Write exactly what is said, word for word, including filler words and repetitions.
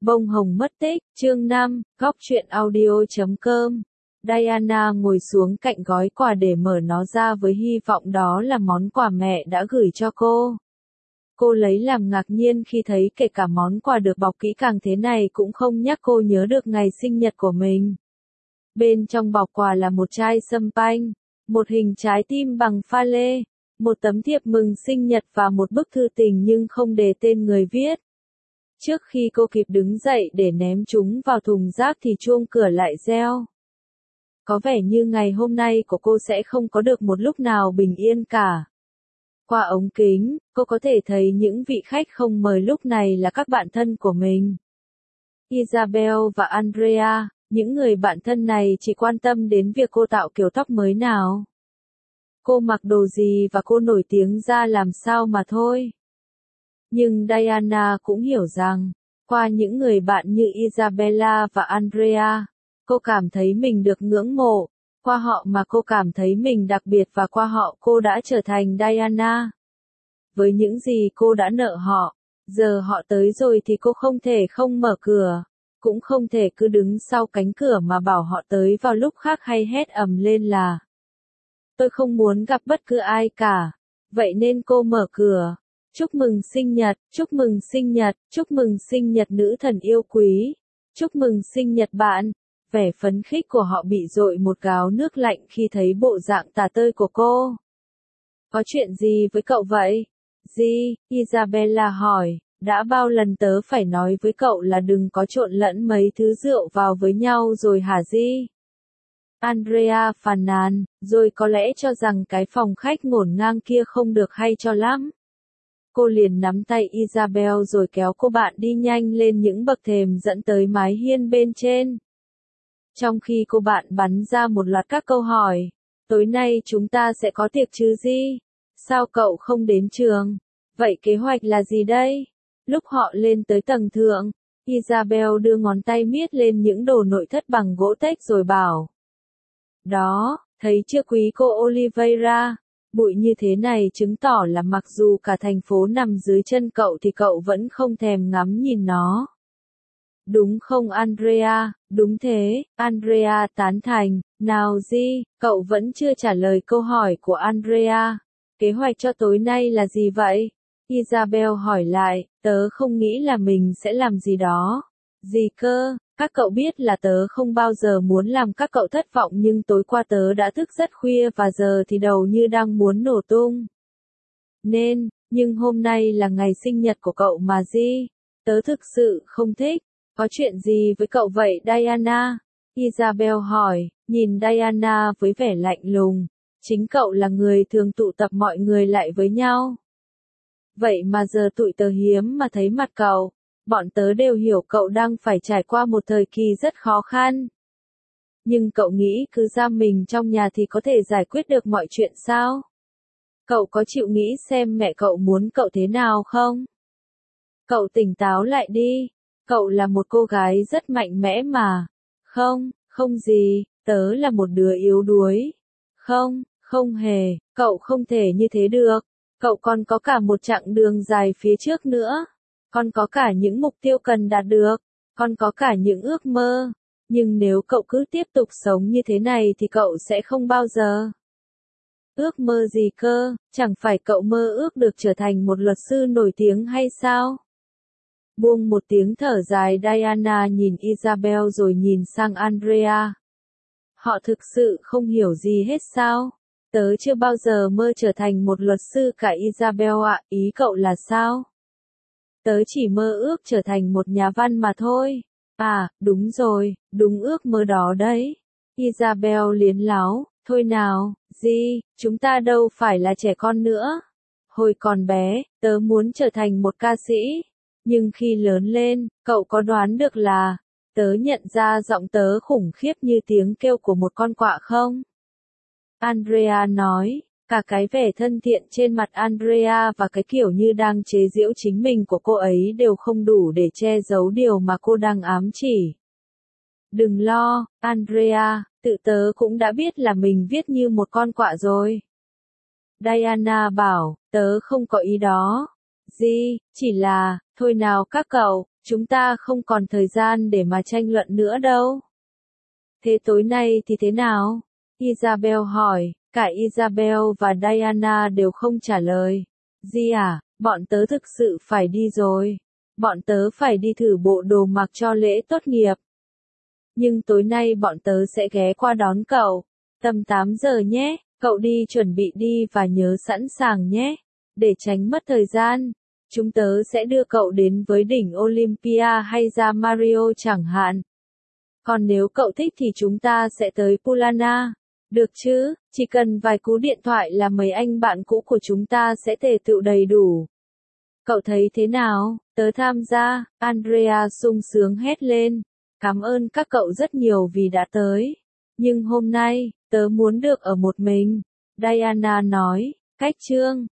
Bông hồng mất tích, chương năm, góc truyện audio chấm com. Diana ngồi xuống cạnh gói quà để mở nó ra với hy vọng đó là món quà mẹ đã gửi cho cô. Cô lấy làm ngạc nhiên khi thấy kể cả món quà được bọc kỹ càng thế này cũng không nhắc cô nhớ được ngày sinh nhật của mình. Bên trong bọc quà là một chai sâm panh, một hình trái tim bằng pha lê, một tấm thiệp mừng sinh nhật và một bức thư tình nhưng không đề tên người viết. Trước khi cô kịp đứng dậy để ném chúng vào thùng rác thì chuông cửa lại reo. Có vẻ như ngày hôm nay của cô sẽ không có được một lúc nào bình yên cả. Qua ống kính, cô có thể thấy những vị khách không mời lúc này là các bạn thân của mình. Isabel và Andrea, những người bạn thân này chỉ quan tâm đến việc cô tạo kiểu tóc mới nào. Cô mặc đồ gì và cô nổi tiếng ra làm sao mà thôi. Nhưng Diana cũng hiểu rằng, qua những người bạn như Isabella và Andrea, cô cảm thấy mình được ngưỡng mộ, qua họ mà cô cảm thấy mình đặc biệt và qua họ cô đã trở thành Diana. Với những gì cô đã nợ họ, giờ họ tới rồi thì cô không thể không mở cửa, cũng không thể cứ đứng sau cánh cửa mà bảo họ tới vào lúc khác hay hét ầm lên là tôi không muốn gặp bất cứ ai cả. Vậy nên cô mở cửa. Chúc mừng sinh nhật, chúc mừng sinh nhật, chúc mừng sinh nhật nữ thần yêu quý, chúc mừng sinh nhật bạn. Vẻ phấn khích của họ bị dội một gáo nước lạnh khi thấy bộ dạng tả tơi của cô. Có chuyện gì với cậu vậy? Gì? Isabella hỏi, đã bao lần tớ phải nói với cậu là đừng có trộn lẫn mấy thứ rượu vào với nhau rồi hả Di? Andrea phàn nàn, rồi có lẽ cho rằng cái phòng khách ngổn ngang kia không được hay cho lắm. Cô liền nắm tay Isabel rồi kéo cô bạn đi nhanh lên những bậc thềm dẫn tới mái hiên bên trên. Trong khi cô bạn bắn ra một loạt các câu hỏi, tối nay chúng ta sẽ có tiệc chứ gì? Sao cậu không đến trường? Vậy kế hoạch là gì đây? Lúc họ lên tới tầng thượng, Isabel đưa ngón tay miết lên những đồ nội thất bằng gỗ tếch rồi bảo. Đó, thấy chưa quý cô Oliveira? Bụi như thế này chứng tỏ là mặc dù cả thành phố nằm dưới chân cậu thì cậu vẫn không thèm ngắm nhìn nó. Đúng không Andrea? Đúng thế, Andrea tán thành. Nào Di, cậu vẫn chưa trả lời câu hỏi của Andrea. Kế hoạch cho tối nay là gì vậy? Isabel hỏi lại, tớ không nghĩ là mình sẽ làm gì đó. Gì cơ? Các cậu biết là tớ không bao giờ muốn làm các cậu thất vọng nhưng tối qua tớ đã thức rất khuya và giờ thì đầu như đang muốn nổ tung. Nên, nhưng hôm nay là ngày sinh nhật của cậu mà Di. Tớ thực sự không thích. Có chuyện gì với cậu vậy Diana? Isabel hỏi, nhìn Diana với vẻ lạnh lùng. Chính cậu là người thường tụ tập mọi người lại với nhau. Vậy mà giờ tụi tớ hiếm mà thấy mặt cậu. Bọn tớ đều hiểu cậu đang phải trải qua một thời kỳ rất khó khăn. Nhưng cậu nghĩ cứ giam mình trong nhà thì có thể giải quyết được mọi chuyện sao? Cậu có chịu nghĩ xem mẹ cậu muốn cậu thế nào không? Cậu tỉnh táo lại đi. Cậu là một cô gái rất mạnh mẽ mà. Không, không gì, tớ là một đứa yếu đuối. Không, không hề, cậu không thể như thế được. Cậu còn có cả một chặng đường dài phía trước nữa. Con có cả những mục tiêu cần đạt được, con có cả những ước mơ, nhưng nếu cậu cứ tiếp tục sống như thế này thì cậu sẽ không bao giờ. Ước mơ gì cơ, chẳng phải cậu mơ ước được trở thành một luật sư nổi tiếng hay sao? Buông một tiếng thở dài Diana nhìn Isabel rồi nhìn sang Andrea. Họ thực sự không hiểu gì hết sao? Tớ chưa bao giờ mơ trở thành một luật sư cả Isabel ạ, ý cậu là sao? Tớ chỉ mơ ước trở thành một nhà văn mà thôi. À, đúng rồi, đúng ước mơ đó đấy. Isabel liến láo, thôi nào, Di, chúng ta đâu phải là trẻ con nữa. Hồi còn bé, tớ muốn trở thành một ca sĩ. Nhưng khi lớn lên, cậu có đoán được là, tớ nhận ra giọng tớ khủng khiếp như tiếng kêu của một con quạ không? Andrea nói. Cả cái vẻ thân thiện trên mặt Andrea và cái kiểu như đang chế giễu chính mình của cô ấy đều không đủ để che giấu điều mà cô đang ám chỉ. Đừng lo, Andrea, tự tớ cũng đã biết là mình viết như một con quạ rồi. Diana bảo, tớ không có ý đó. Gì, chỉ là, thôi nào các cậu, Chúng ta không còn thời gian để mà tranh luận nữa đâu. Thế tối nay thì thế nào? Isabel hỏi, cả Isabel và Diana đều không trả lời. Di à, bọn tớ thực sự phải đi rồi. Bọn tớ phải đi thử bộ đồ mặc cho lễ tốt nghiệp. Nhưng tối nay bọn tớ sẽ ghé qua đón cậu. Tầm tám giờ nhé, cậu đi chuẩn bị đi và nhớ sẵn sàng nhé. Để tránh mất thời gian, chúng tớ sẽ đưa cậu đến với đỉnh Olympia hay ra Mario chẳng hạn. Còn nếu cậu thích thì chúng ta sẽ tới Pulana. Được chứ, chỉ cần vài cú điện thoại là mấy anh bạn cũ của chúng ta sẽ tề tựu đầy đủ. Cậu thấy thế nào? Tớ tham gia, Andrea sung sướng hét lên. Cảm ơn các cậu rất nhiều vì đã tới. Nhưng hôm nay, tớ muốn được ở một mình. Diana nói, cách chương.